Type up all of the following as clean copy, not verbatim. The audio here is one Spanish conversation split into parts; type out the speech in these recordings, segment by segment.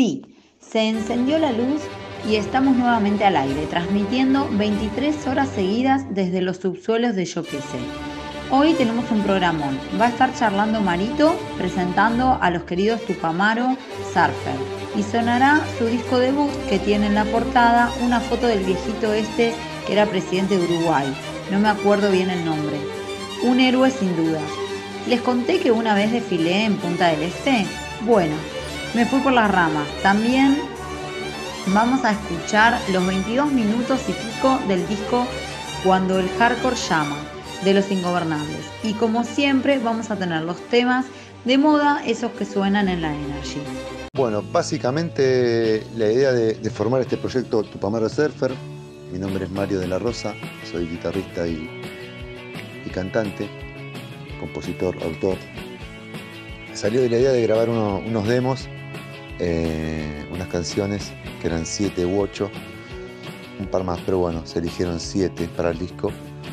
Sí, se encendió la luz y estamos nuevamente al aire, transmitiendo 23 horas seguidas desde los subsuelos de Yo Qué Sé. Hoy tenemos un programón. Va a estar charlando Marito, presentando a los queridos Tupamaro Surfer. Y sonará su disco debut, que tiene en la portada una foto del viejito este que era presidente de Uruguay. No me acuerdo bien el nombre. Un héroe sin duda. ¿Les conté que una vez desfilé en Punta del Este? Bueno, me fui por las ramas. También vamos a escuchar los 22 minutos y pico del disco Cuando el Hardcore Llama, de Los Ingobernables. Y como siempre vamos a tener los temas de moda, esos que suenan en la Energy. Bueno, básicamente la idea de formar este proyecto Tupamaro Surfer. Mi nombre es Mario de la Rosa, soy guitarrista y cantante, compositor, autor. Salió de la idea de grabar unos demos, unas canciones que eran 7 u 8, un par más, pero bueno, se eligieron 7 para el disco.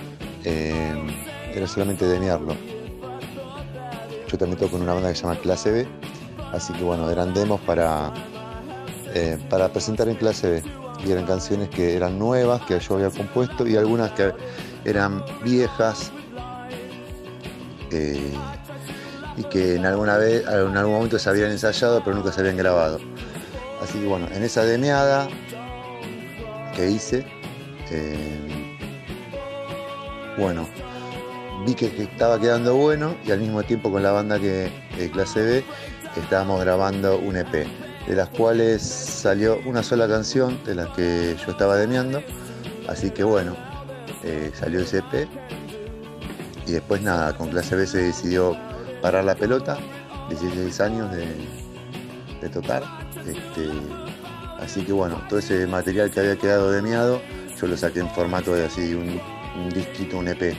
Era solamente demearlo. Yo también toco en una banda que se llama Clase B, así que bueno, eran demos para presentar en Clase B. Y eran canciones que eran nuevas, que yo había compuesto, y algunas que eran viejas y que en algún momento se habían ensayado pero nunca se habían grabado. Así que bueno, en esa demeada que hice, bueno, vi que estaba quedando bueno, y al mismo tiempo con la banda que Clase B estábamos grabando un EP, de las cuales salió una sola canción de las que yo estaba demeando. Así que bueno, salió ese EP, y después nada, con Clase B se decidió parar la pelota, 16 años de tocar. Así que bueno, todo ese material que había quedado demeado, yo lo saqué en formato de así un disquito, un EP,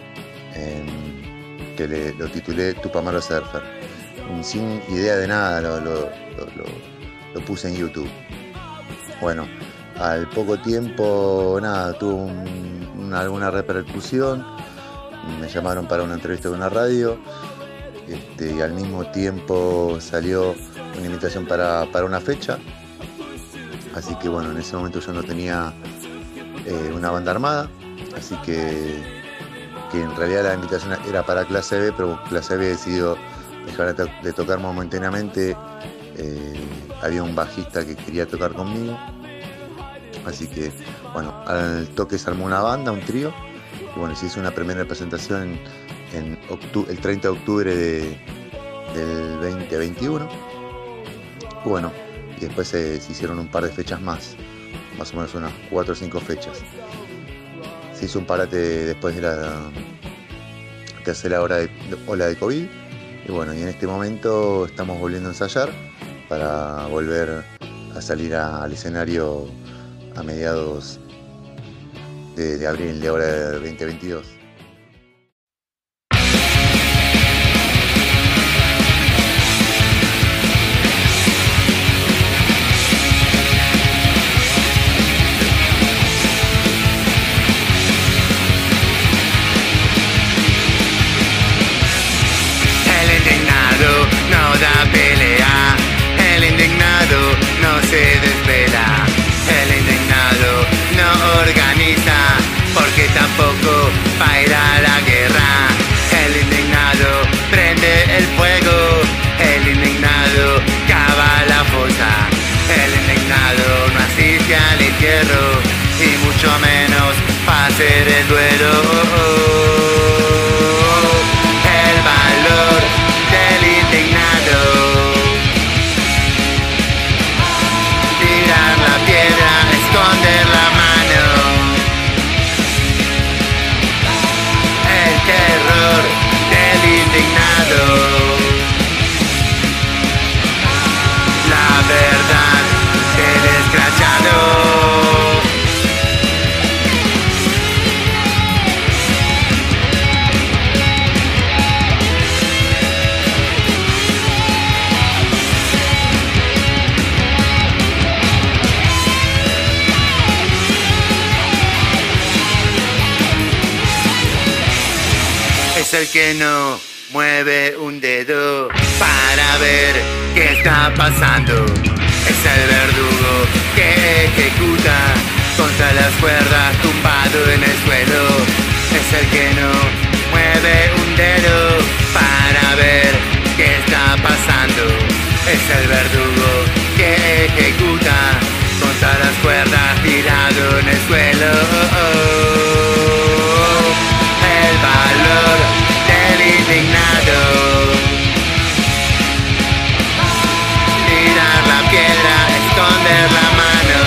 que lo titulé Tupamaro Surfer. Sin idea de nada lo puse en YouTube. Bueno, al poco tiempo nada, tuvo alguna repercusión. Me llamaron para una entrevista con una radio, y al mismo tiempo salió una invitación para una fecha. Así que bueno, en ese momento yo no tenía una banda armada, así que en realidad la invitación era para Clase B, pero Clase B decidió dejar de tocar momentáneamente. Había un bajista que quería tocar conmigo, así que bueno, al toque se armó una banda, un trío, y bueno, se hizo una primera presentación el 30 de octubre del 2021. Y bueno, y después se hicieron un par de fechas más o menos unas 4 o 5 fechas. Se hizo un parate después de la tercera ola de COVID. Y bueno, y en este momento estamos volviendo a ensayar para volver a salir al escenario a mediados de abril de ahora de 2022. No da pelea, el indignado no se desvela, el indignado no organiza, porque tampoco va a ir a la guerra. El indignado prende el fuego, el indignado cava la fosa, el indignado no asiste al entierro, y mucho menos va a hacer el duelo. El valor del indignado, tirar la piedra, esconder la mano, el terror del indignado, la verdad del escrachado. Es el que no mueve un dedo para ver qué está pasando. Es el verdugo que ejecuta contra las cuerdas tumbado en el suelo. Es el que no mueve un dedo para ver qué está pasando. Es el verdugo que ejecuta contra las cuerdas tirado en el suelo. El valor del indignado. Tirar la piedra, esconder la mano.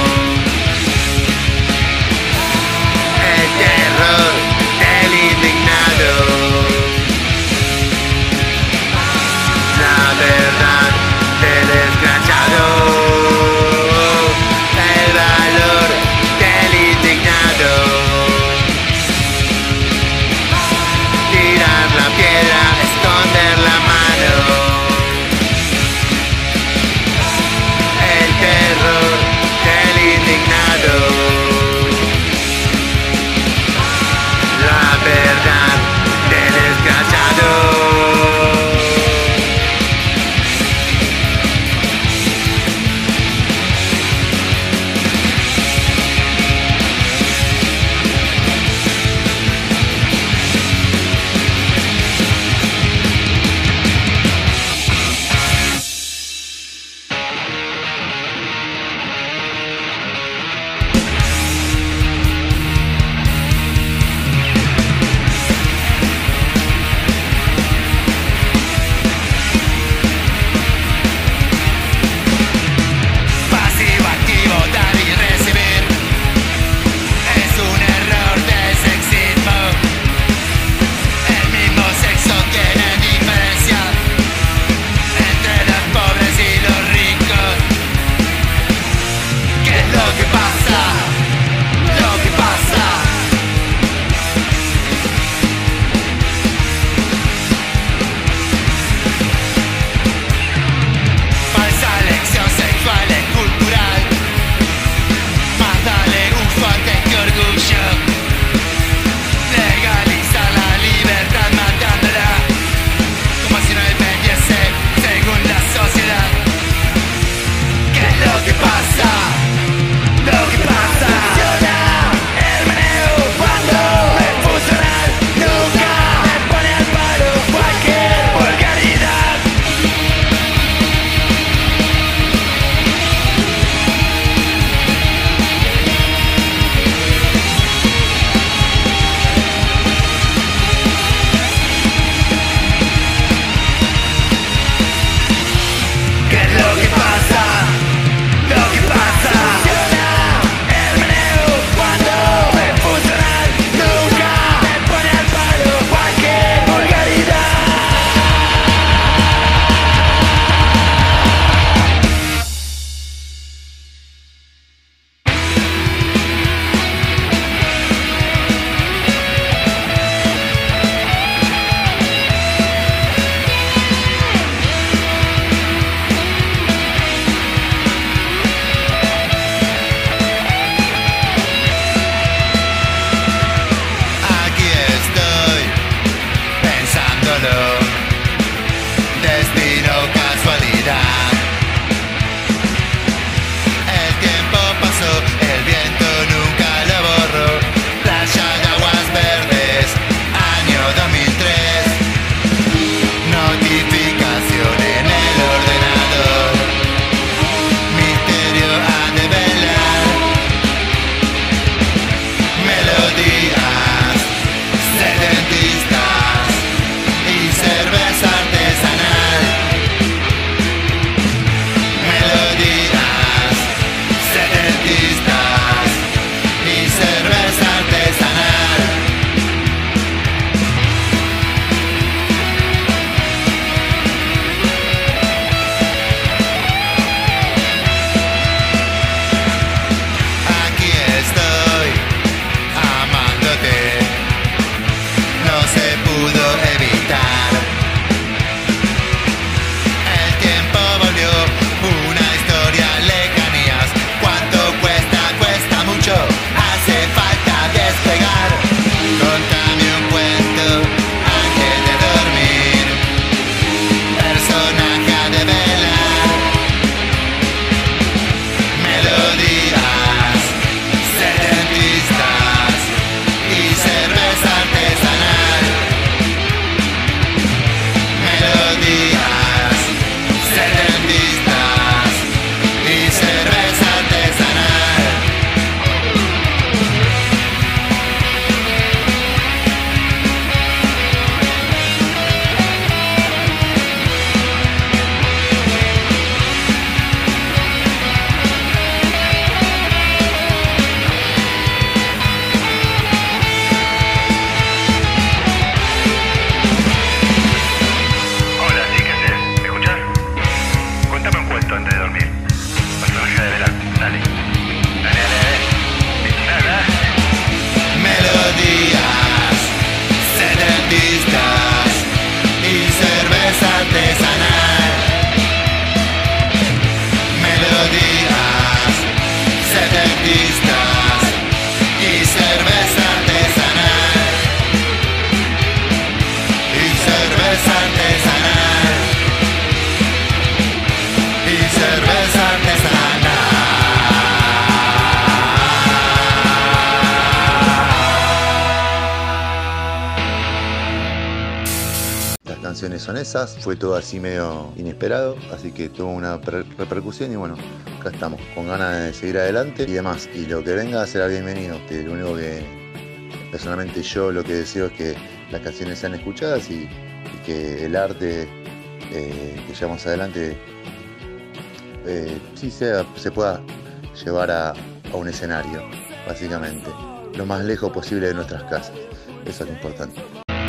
El terror del indignado. La verdad del escrachado. El valor del indignado. canciones son esas. Fue todo así medio inesperado, así que tuvo una repercusión y bueno, acá estamos, con ganas de seguir adelante y demás. Y lo que venga será bienvenido. Lo único que personalmente yo lo que deseo es que las canciones sean escuchadas y que el arte que llevamos adelante sí se pueda llevar a un escenario, básicamente, lo más lejos posible de nuestras casas. Eso es lo importante.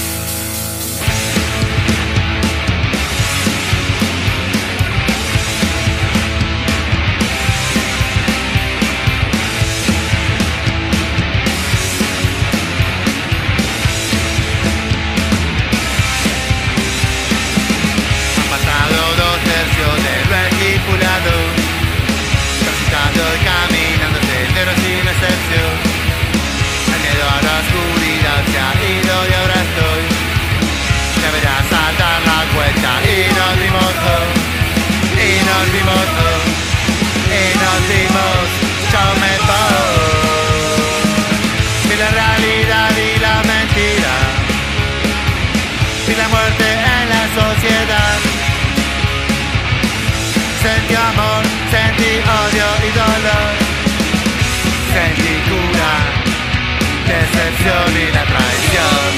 Sentí amor, sentí odio y dolor. Sentí cura, decepción y la traición.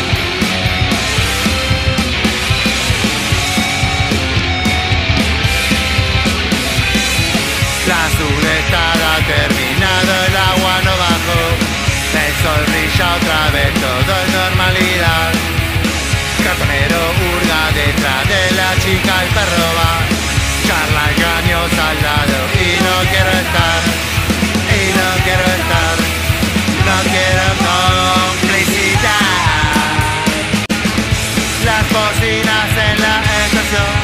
La sudestada ha terminado, el agua no bajó. El sol brilla otra vez, todo es normalidad. Cartonero hurga detrás de la chica, el perro va. Charla engaños al lado y no quiero estar, no quiero complicidad. Las bocinas en la estación,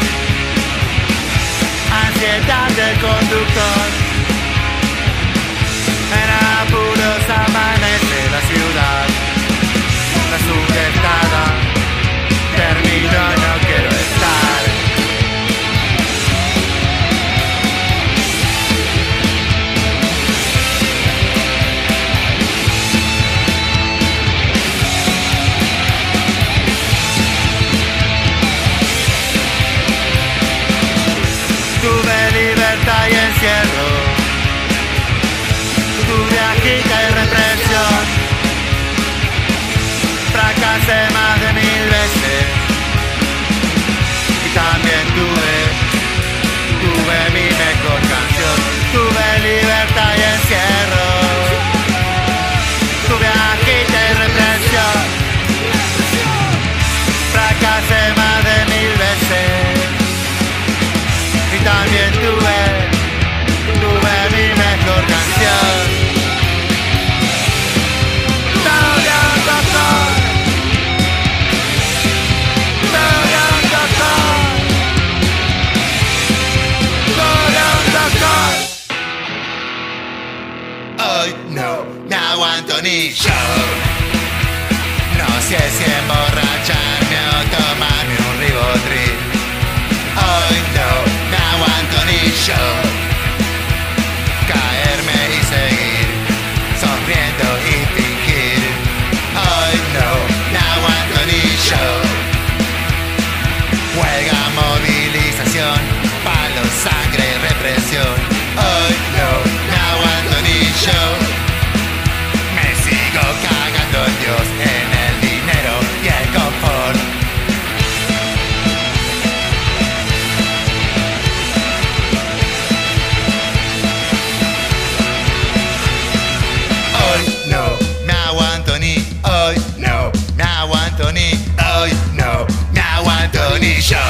ansiedad del conductor. En apuros amanece la ciudad, la sudestada terminó, no quiero estar. Y encierro, tuve agita y represión, fracasé más de 1000 veces y también tuve mi mejor canción. Tuve libertad y encierro, tuve agita y represión, fracasé más de 1000 veces y también tuve mi mejor canción. Voy a un doctor, voy a un doctor, voy a un doctor. Hoy no me aguanto ni yo. No sé si emborracharme o tomarme un ribotril. Hoy no me aguanto ni yo. Caerme y seguir, sonriendo y fingir. Hoy no me aguanto ni yo. Huelga, movilización, palo, sangre y represión. Hoy no me aguanto ni yo. Me sigo cagando en Dios, en el dinero y el confort. Hoy no me aguanto ni yo.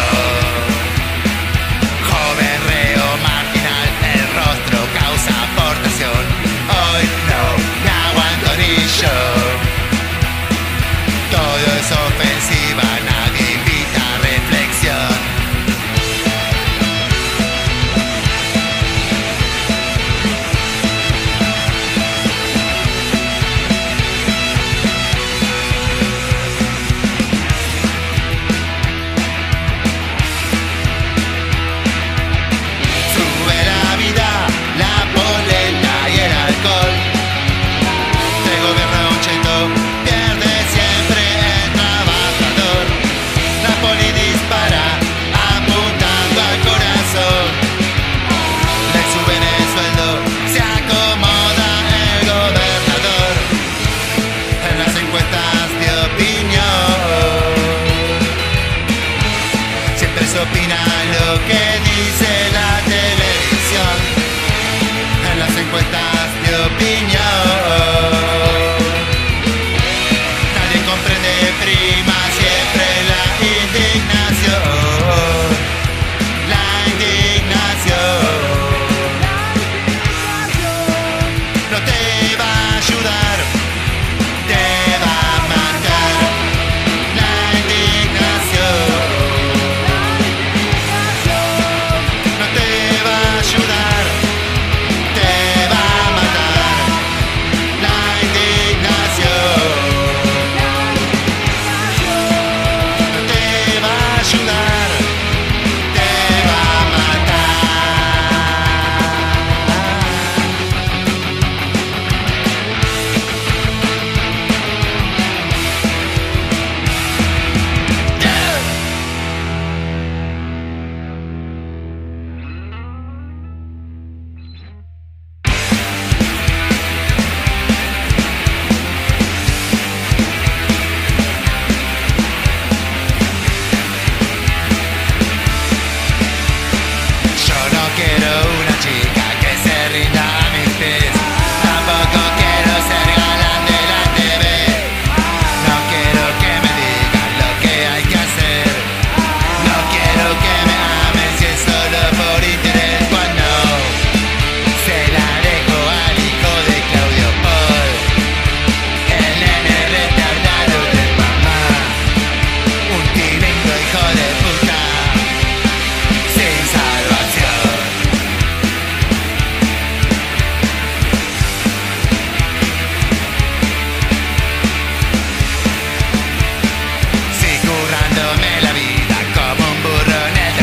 Joven reo marginal, el rostro causa aportación. Hoy no me aguanto ni yo. Todo es ofensiva, nadie invita a reflexión.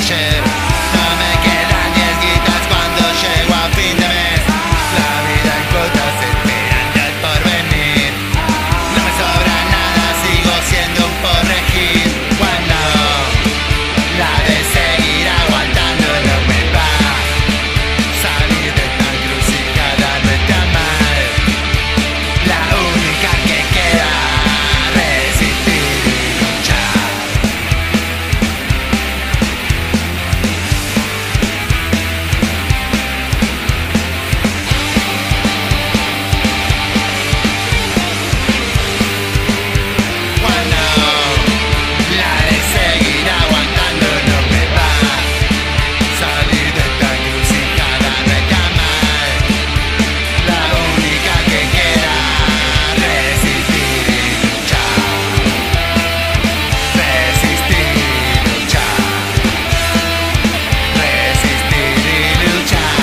ayer. No me quedan 10 guitas cuando llego a fin de mes. La vida en cuotas esperando el porvenir. No me sobra nada, sigo siendo un porregir. Cuando la de seguir aguantando no me va. Salir de esta encrucijada no está mal. La única que queda, resistir y luchar. Cuando la de seguir aguantando no me va. Salir de esta encrucijada no está mal. La única que queda, resistir y luchar. Resistir y luchar. Resistir y luchar.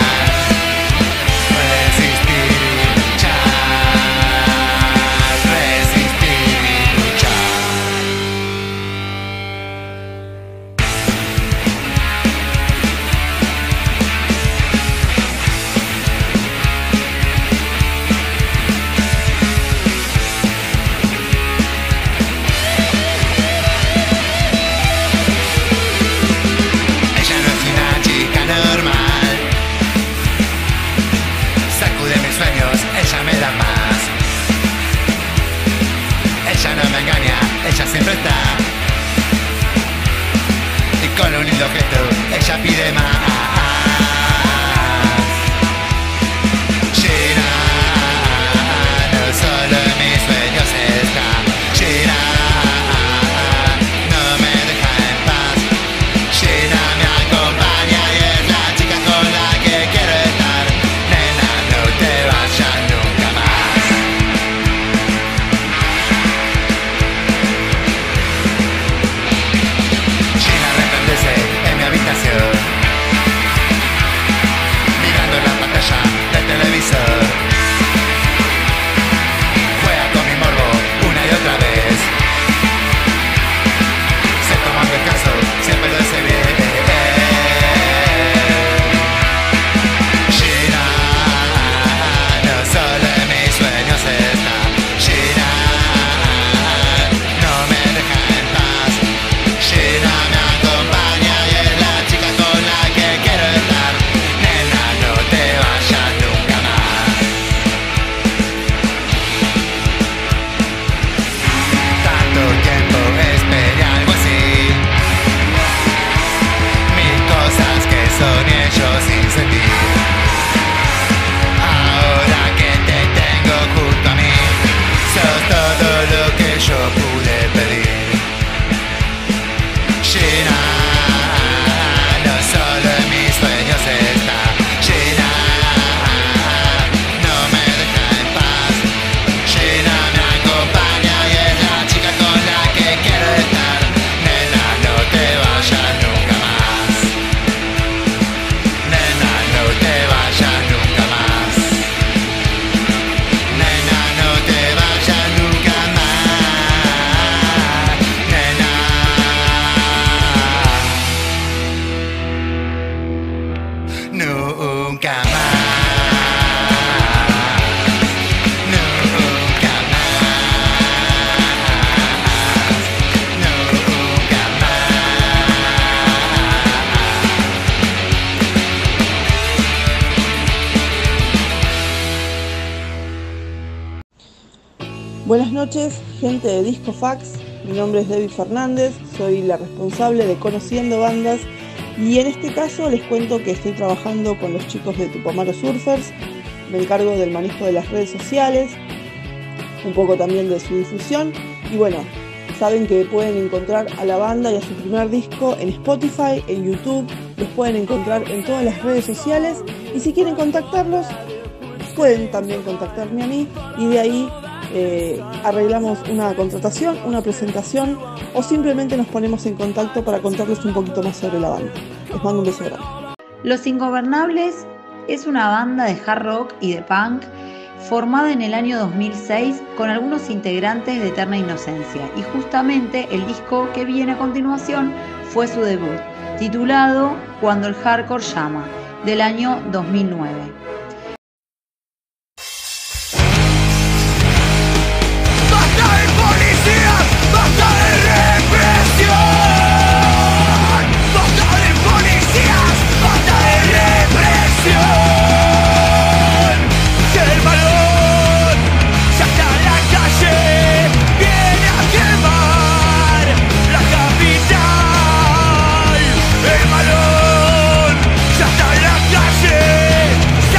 Resistir y luchar. Resistir y luchar. Ella no es una chica normal. Sacude mis sueños, ella me da más. Ella no me engaña, ella siempre está. Y con un lindo gesto, ella pide más. Gina, no solo en mis sueños está. Gina, no me deja en paz. Gina me acompaña y es la chica con la que quiero estar. Nena, no te vayas nunca más. Gina resplandece en mi habitación, mirando la pantalla del televisor. Juega con mi morbo una y otra vez. Se toma un descanso, siempre lo hace bien. Gina, no solo en mis sueños está. Gina, no me deja en paz. Gina me acompaña y es la chica con la que quiero estar. Nena, no te vayas nunca más. Tanto tiempo esperé algo así. Mil cosas que soñé yo sin sentir. Ahora que te tengo junto a mí, sos todo lo que yo pude pedir. Gina, no solo en mis sueños está. Gina, no me deja en paz. Gina me acompaña y es la chica con la que quiero estar. Nena, no te vayas nunca más. Nena, no te vayas nunca más. Nena, no te vayas nunca más. Nena. Nunca más. Nunca más. Nunca más. Buenas noches, gente de Disco Fax. Mi nombre es Debbie Fernández, soy la responsable de Conociendo Bandas y en este caso les cuento que estoy trabajando con los chicos de Tupamaro Surfers. Me encargo del manejo de las redes sociales, un poco también de su difusión y bueno, saben que pueden encontrar a la banda y a su primer disco en Spotify, en YouTube, los pueden encontrar en todas las redes sociales y si quieren contactarlos pueden también contactarme a mí y de ahí arreglamos una contratación, una presentación o simplemente nos ponemos en contacto para contarles un poquito más sobre la banda. Les mando un beso grande. Los Ingobernables es una banda de hard rock y de punk formada en el año 2006 con algunos integrantes de Eterna Inocencia y justamente el disco que viene a continuación fue su debut. titulado Cuando el hardcore llama, del año 2009. El balón ya está en la calle.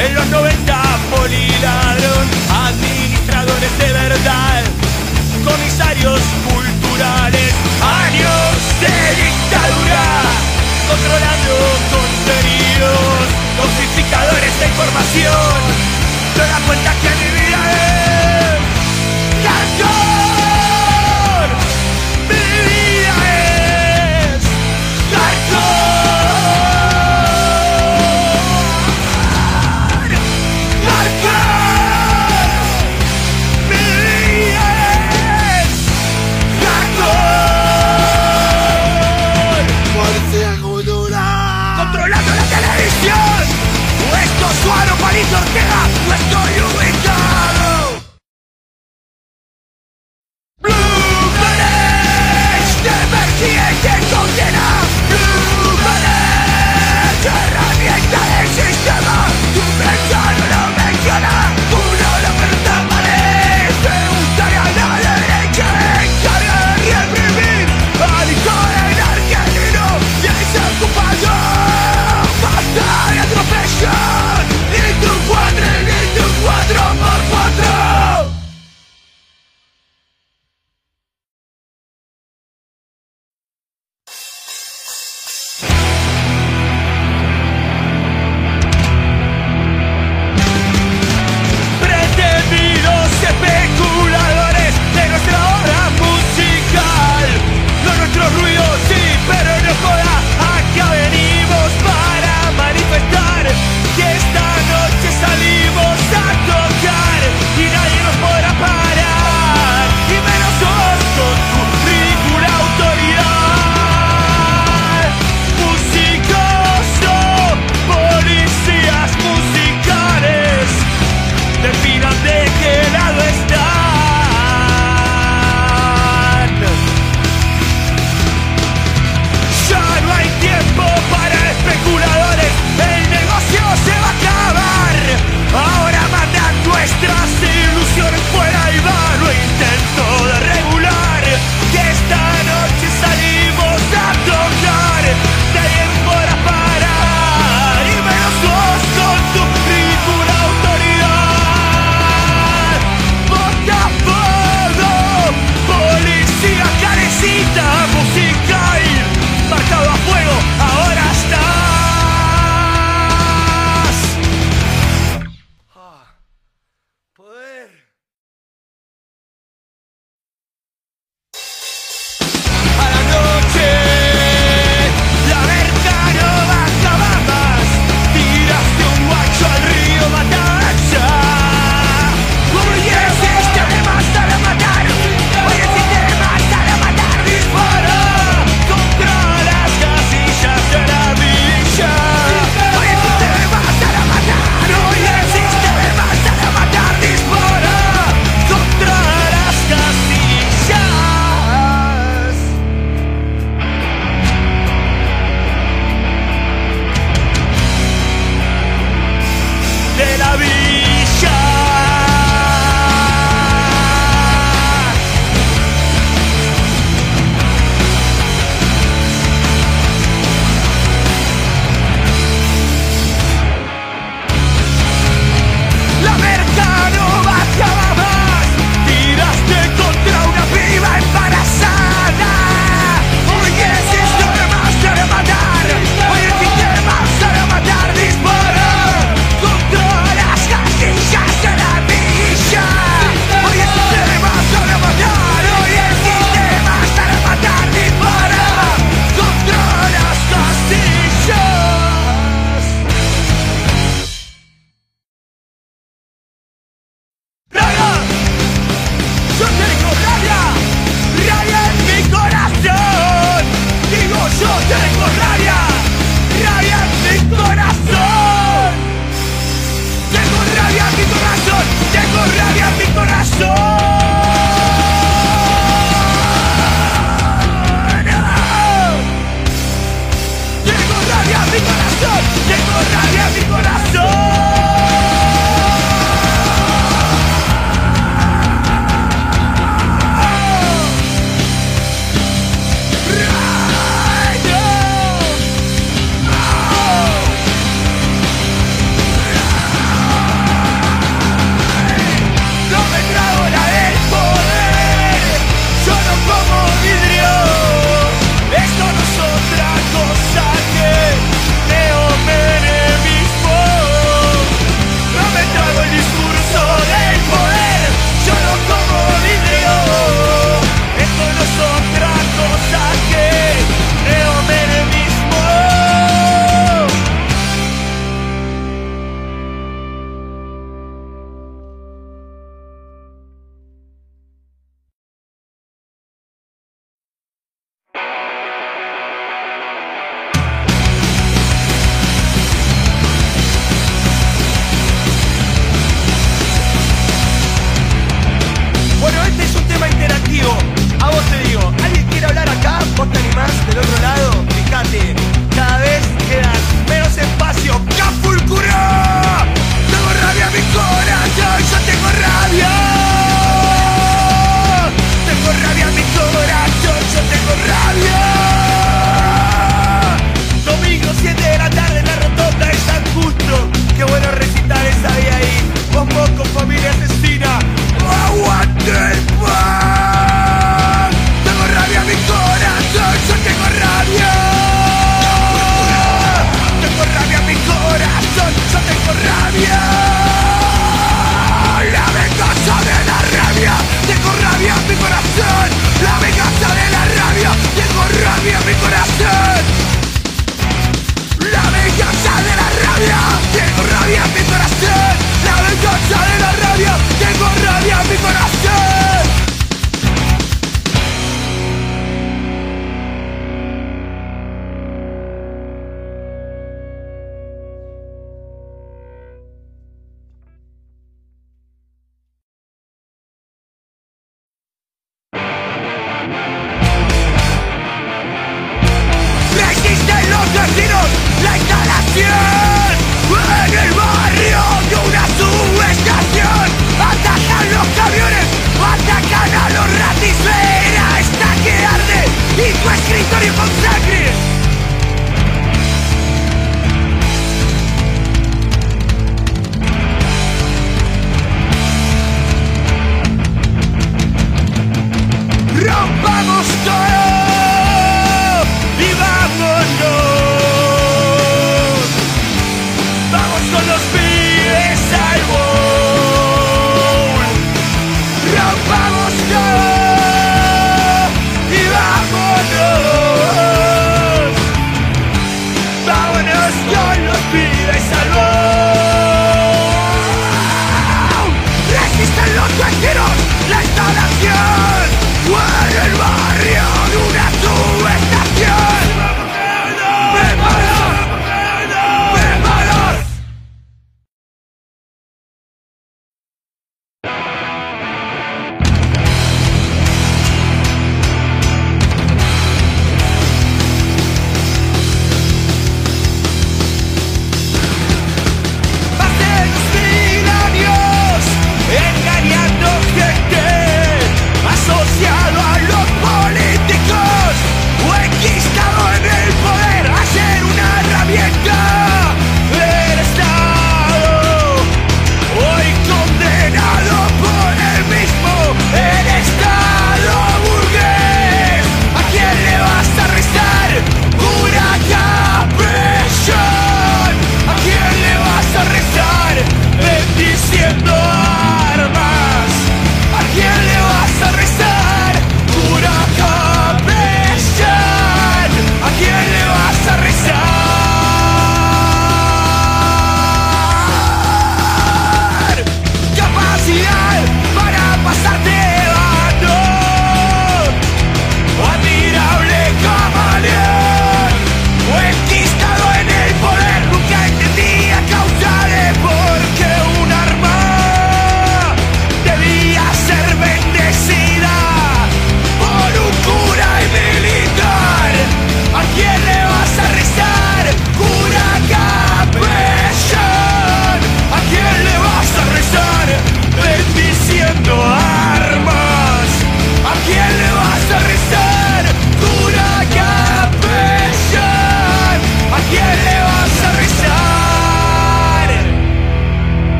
En los 90 poliladrón, administradores de verdad, comisarios culturales, años de dictadura, controlando contenidos, dosificadores de información. Te das cuenta que mi vida es hardcore. Mi vida es hardcore. Hardcore. Mi vida es hardcore. Policía cultural. Controlando la televisión. Esto es Suárez, Palito Ortega. Esto es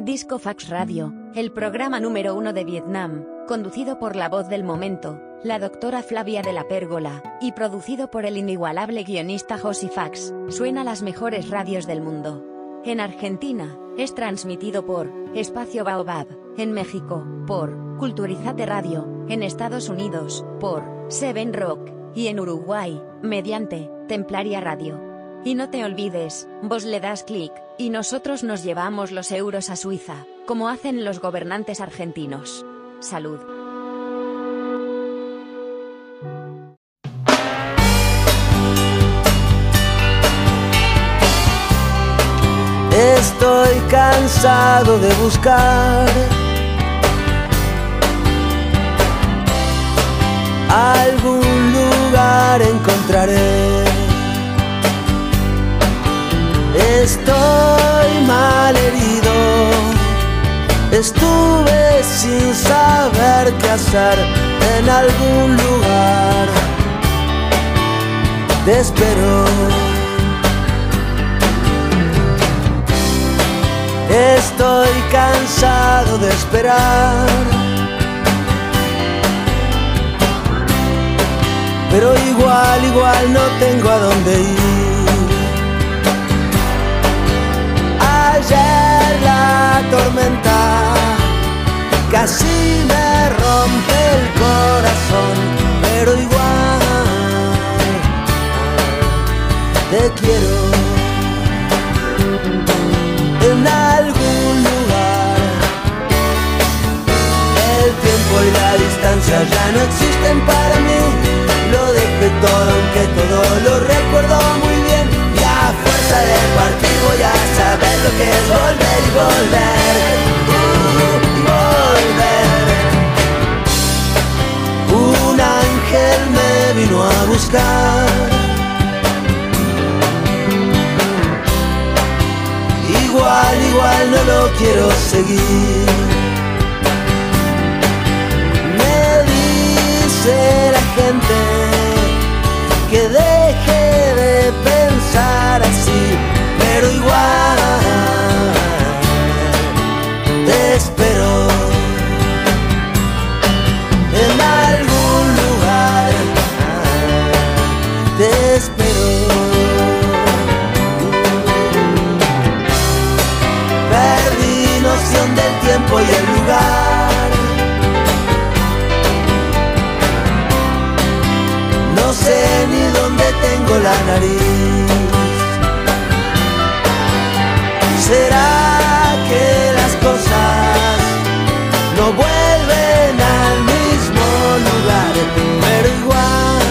Disco Fax Radio, el programa número 1 de Vietnam, conducido por la voz del momento, la doctora Flavia de la Pérgola, y producido por el inigualable guionista Josi Fax, suena a las mejores radios del mundo. En Argentina, es transmitido por Espacio Baobab, en México, por Culturizate Radio, en Estados Unidos, por Seven Rock, y en Uruguay, mediante Templaria Radio. Y no te olvides, vos le das clic, y nosotros nos llevamos los euros a Suiza, como hacen los gobernantes argentinos. Salud. Estoy cansado de buscar algún lugar encontraré. Estoy mal herido, estuve sin saber qué hacer en algún lugar. Te espero. Estoy cansado de esperar, pero igual no tengo a dónde ir. Ayer la tormenta casi me rompe el corazón, pero igual te quiero. En algún lugar el tiempo y la distancia ya no existen para mí. Lo dejé todo, aunque todo lo recuerdo muy bien. Y a fuerza de partir voy a saber lo que es volver y volver, volver. Un ángel me vino a buscar. Igual no lo quiero seguir. Me dice la gente que deje de pensar así, pero igual te espero. En algún lugar te espero. Del tiempo y el lugar, no sé ni dónde tengo la nariz. ¿Será que las cosas no vuelven al mismo lugar? Pero igual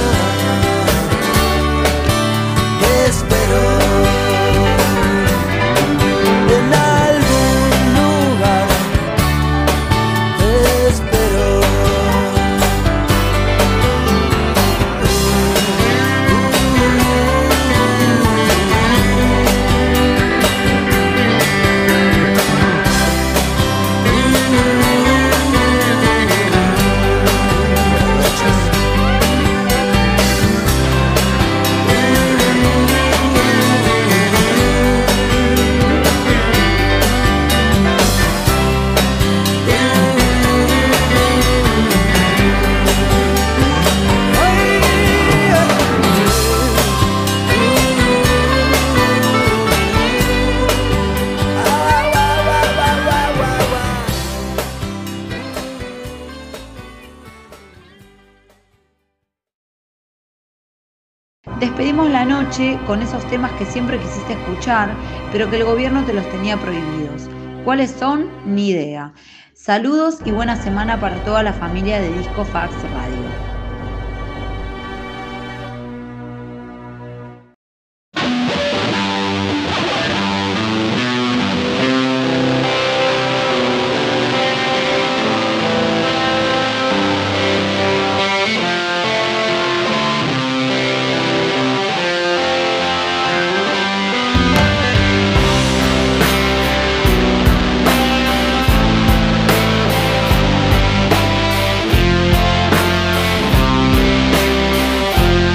te espero. Despedimos la noche con esos temas que siempre quisiste escuchar, pero que el gobierno te los tenía prohibidos. ¿Cuáles son? Ni idea. Saludos y buena semana para toda la familia de Disco Fax Radio.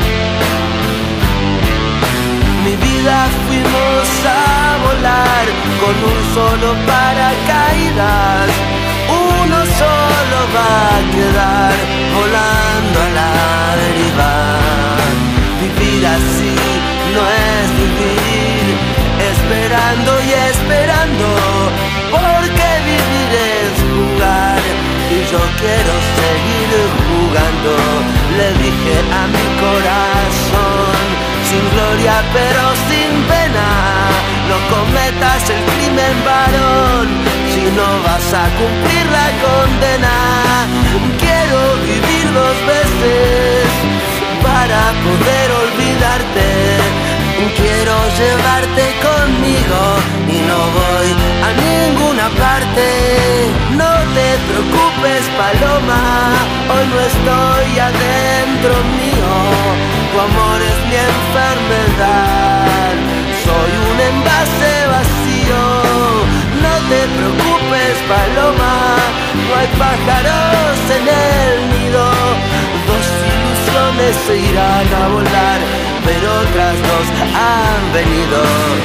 Fuimos a volar con un solo paracaídas. Uno solo va a quedar volando a la deriva. Vivir así no es vivir, esperando y esperando, porque vivir es jugar y yo quiero seguir jugando. Le dije a mi corazón, sin gloria pero sin pena, no cometas el crimen, varón, si no vas a cumplir la condena. Quiero vivir 2 veces para poder olvidarte. Quiero llevarte conmigo y no voy a ninguna parte. No te preocupes, paloma, hoy no estoy adentro mío. Tu amor es mi enfermedad, soy un envase vacío. No te preocupes, paloma, no hay pájaros en el nido. 2 ilusiones se irán a volar, pero otras 2 han venido.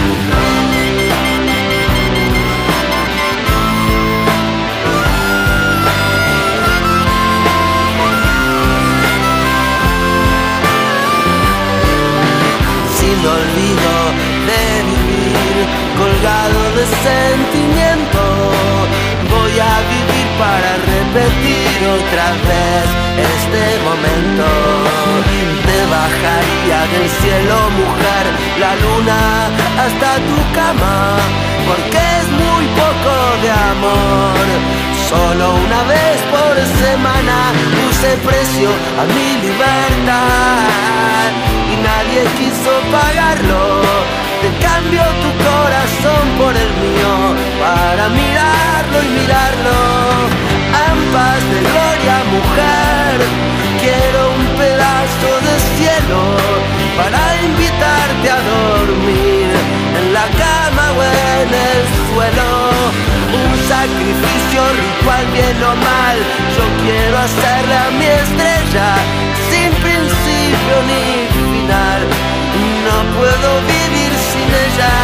Sin olvido de vivir, colgado de sentimiento, voy a vivir para repetir otra vez este momento. Te bajaría del cielo, mujer, la luna hasta tu cama, porque es muy poco de amor. Solo una vez por semana puse precio a mi libertad y nadie quiso pagarlo. Te cambio tu corazón por el mío para mirarlo y mirarlo. Ampas de gloria, mujer, quiero un pedazo de cielo para invitarte a dormir en la cama o en el suelo. Un sacrificio ritual, bien o mal, yo quiero hacerle a mi estrella sin principio ni final. No puedo vivir sin ella.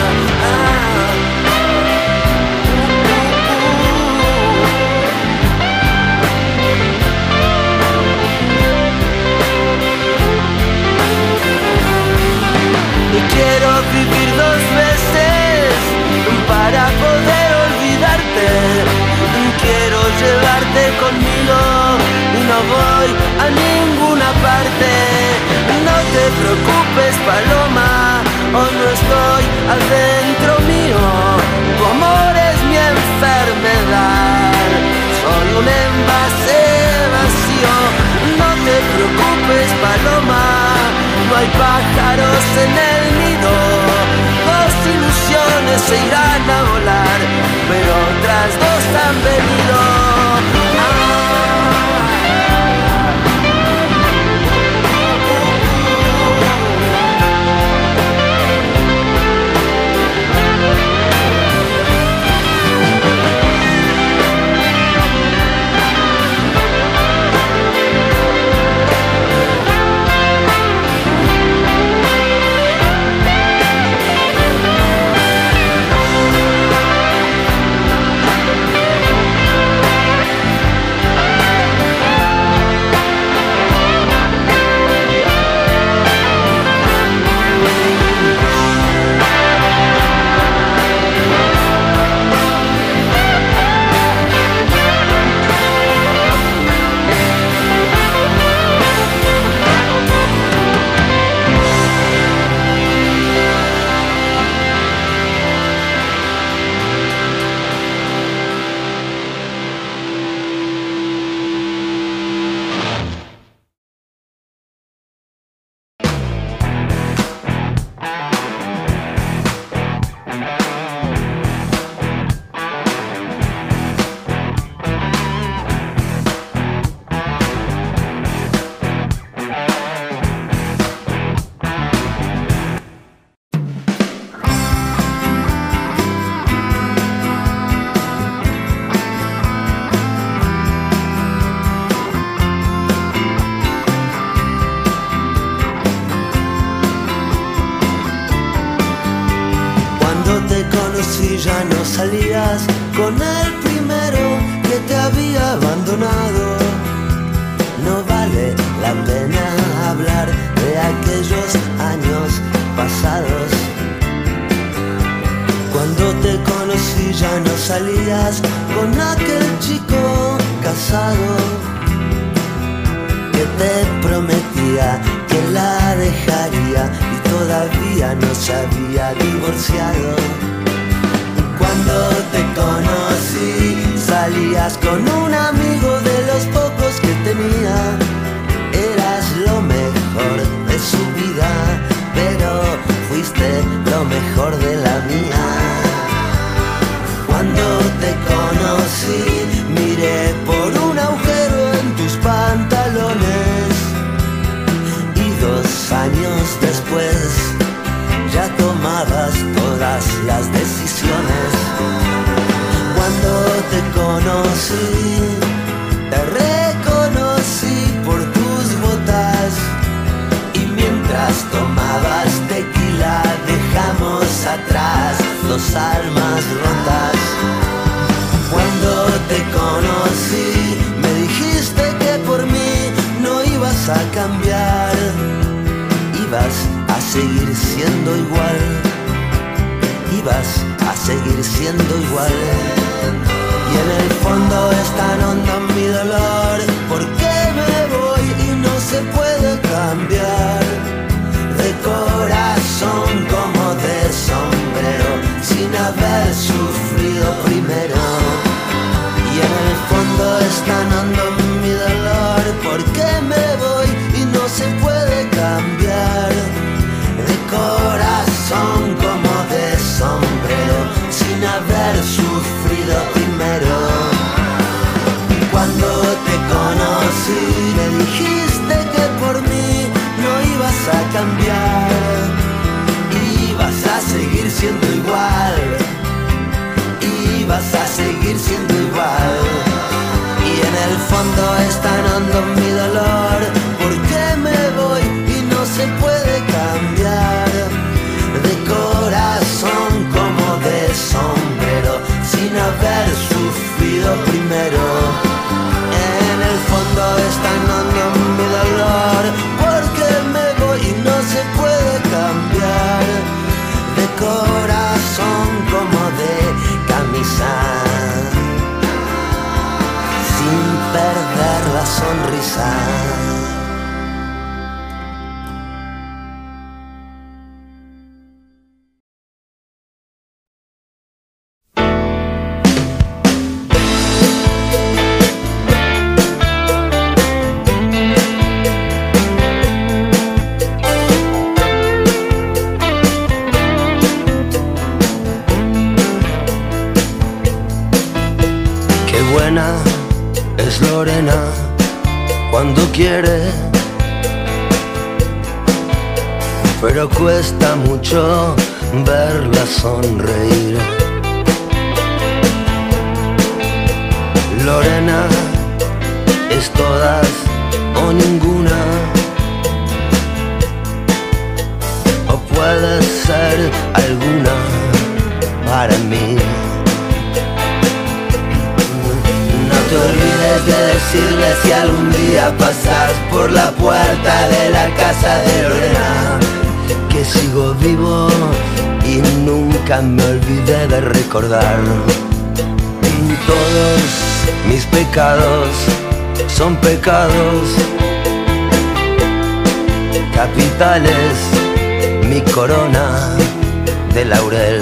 Y quiero vivir 2 veces para poder olvidarte. Quiero llevarte conmigo y no voy a ninguna parte. No te preocupes, paloma, hoy no estoy adentro mío. Tu amor es mi enfermedad, soy un envase vacío. No te preocupes, paloma, no hay pájaros en el nido. 2 ilusiones se irán a volar, pero otras 2 han venido. ya no salías con el primero que te había abandonado. No vale la pena hablar de aquellos años pasados. Cuando te conocí ya no salías con aquel chico casado que te prometía que la dejaría y todavía no se había divorciado. Cuando te conocí salías con un amigo de los pocos que tenía. Eras lo mejor de su vida, pero fuiste lo mejor de la mía. Cuando te conocí miré por un agujero en tus pantalones y 2 años después ya tomabas todas las decisiones. Cuando te conocí, te reconocí por tus botas y mientras tomabas tequila dejamos atrás 2 almas rotas. Cuando te conocí, me dijiste que por mí no ibas a cambiar, ibas a seguir siendo igual, ibas a seguir siendo igual. Y en el fondo es tan hondo mi dolor, porque me voy y no se puede cambiar. De corazón como de sombrero, sin haber sufrido primero. Y en el fondo es tan hondo mi dolor, porque me voy y no se puede cambiar. De corazón como de sombrero, sin haber sufrido primero. Cuando te conocí me dijiste que por mí no ibas a cambiar, ibas a seguir siendo igual, ibas a seguir siendo igual. Y en el fondo es tan hondo mi dolor, porque me voy y no se puede cambiar. De corazón como de sombrero, sin haber sufrido primero. En el fondo es tan hondo mi dolor, porque me voy y no se puede cambiar. De corazón como de camisa, sin perder la sonrisa. Es Lorena cuando quiere, pero cuesta mucho verla sonreír. Lorena es todas o ninguna, o puede ser alguna para mí. No te olvides de decirle si algún día pasas por la puerta de la casa de Lorena, que sigo vivo y nunca me olvidé de recordar. Todos mis pecados son pecados capitales, mi corona de laurel.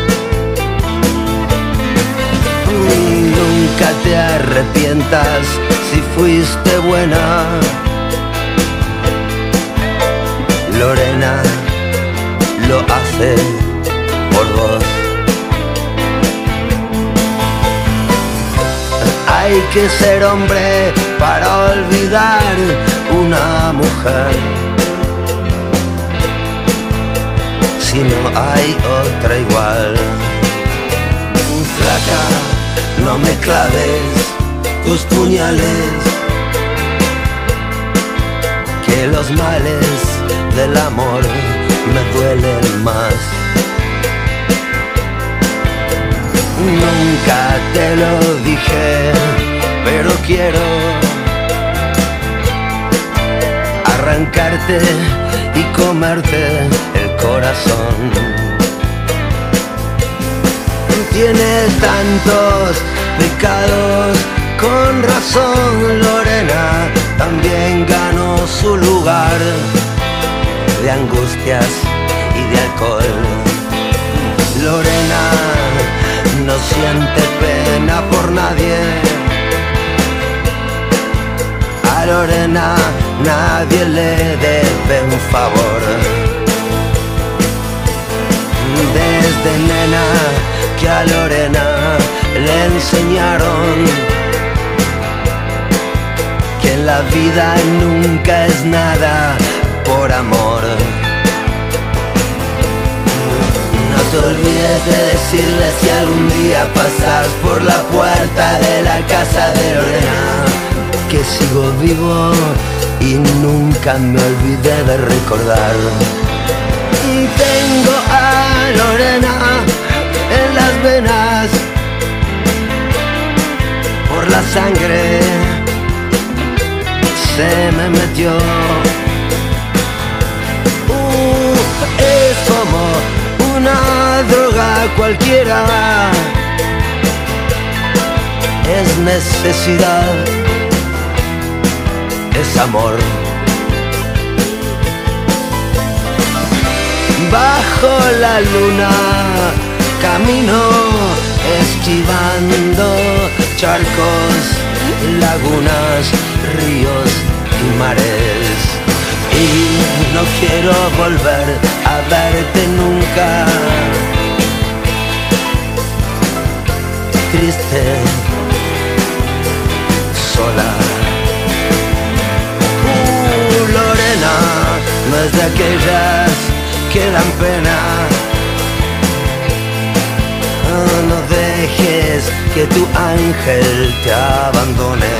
Nunca te arrepientas si fuiste buena, Lorena lo hace por vos. Hay que ser hombre para olvidar una mujer, si no hay otra igual. Flaca, no me claves tus puñales, que los males del amor me duelen más. Nunca te lo dije, pero quiero arrancarte y comerte el corazón. Tiene tantos pecados, con razón Lorena también ganó su lugar de angustias y de alcohol. Lorena no siente pena por nadie. A Lorena nadie le debe un favor. Desde nena que a Lorena le enseñaron que la vida nunca es nada por amor. No te olvides de decirle si algún día pasas por la puerta de la casa de Lorena que sigo vivo y nunca me olvidé de recordar. Tengo a Lorena en las venas, por la sangre se me metió. Es como una droga cualquiera, es necesidad, es amor. Bajo la luna camino esquivando charcos, lagunas, ríos y mares. Y no quiero volver a verte nunca triste, sola. Lorena no es de aquellas que dan pena. No dejes que tu ángel te abandone.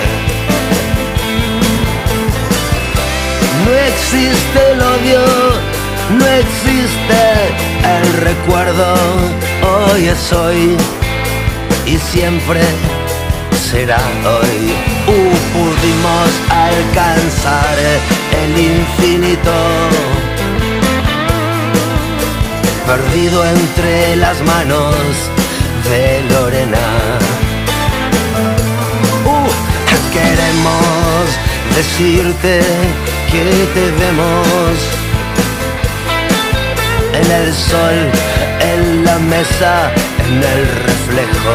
No existe el odio, no existe el recuerdo. Hoy es hoy y siempre será hoy. Pudimos alcanzar el infinito, perdido entre las manos de Lorena. Queremos decirte que te vemos en el sol, en la mesa, en el reflejo.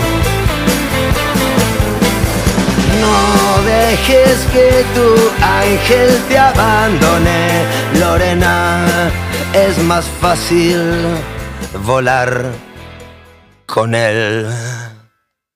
No dejes que tu ángel te abandone, Lorena. Es más fácil volar con él.